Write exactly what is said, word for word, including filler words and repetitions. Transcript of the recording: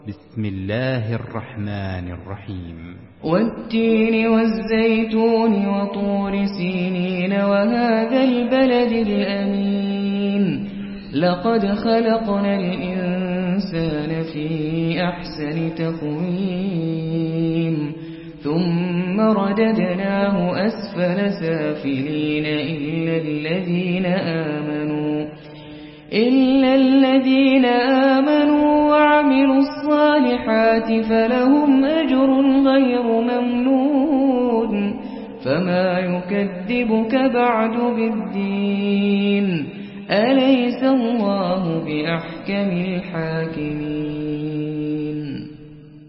بسم الله الرحمن الرحيم والتين والزيتون وطور سينين وهذا البلد الأمين لقد خلقنا الإنسان في أحسن تقويم ثم رددناه أسفل سافلين إلا الذين آمنوا إلا الذين آمنوا وعملوا الصالحات فلهم أجر غير ممنون فما يكذبك بعد بالدين أليس الله بأحكم الحاكمين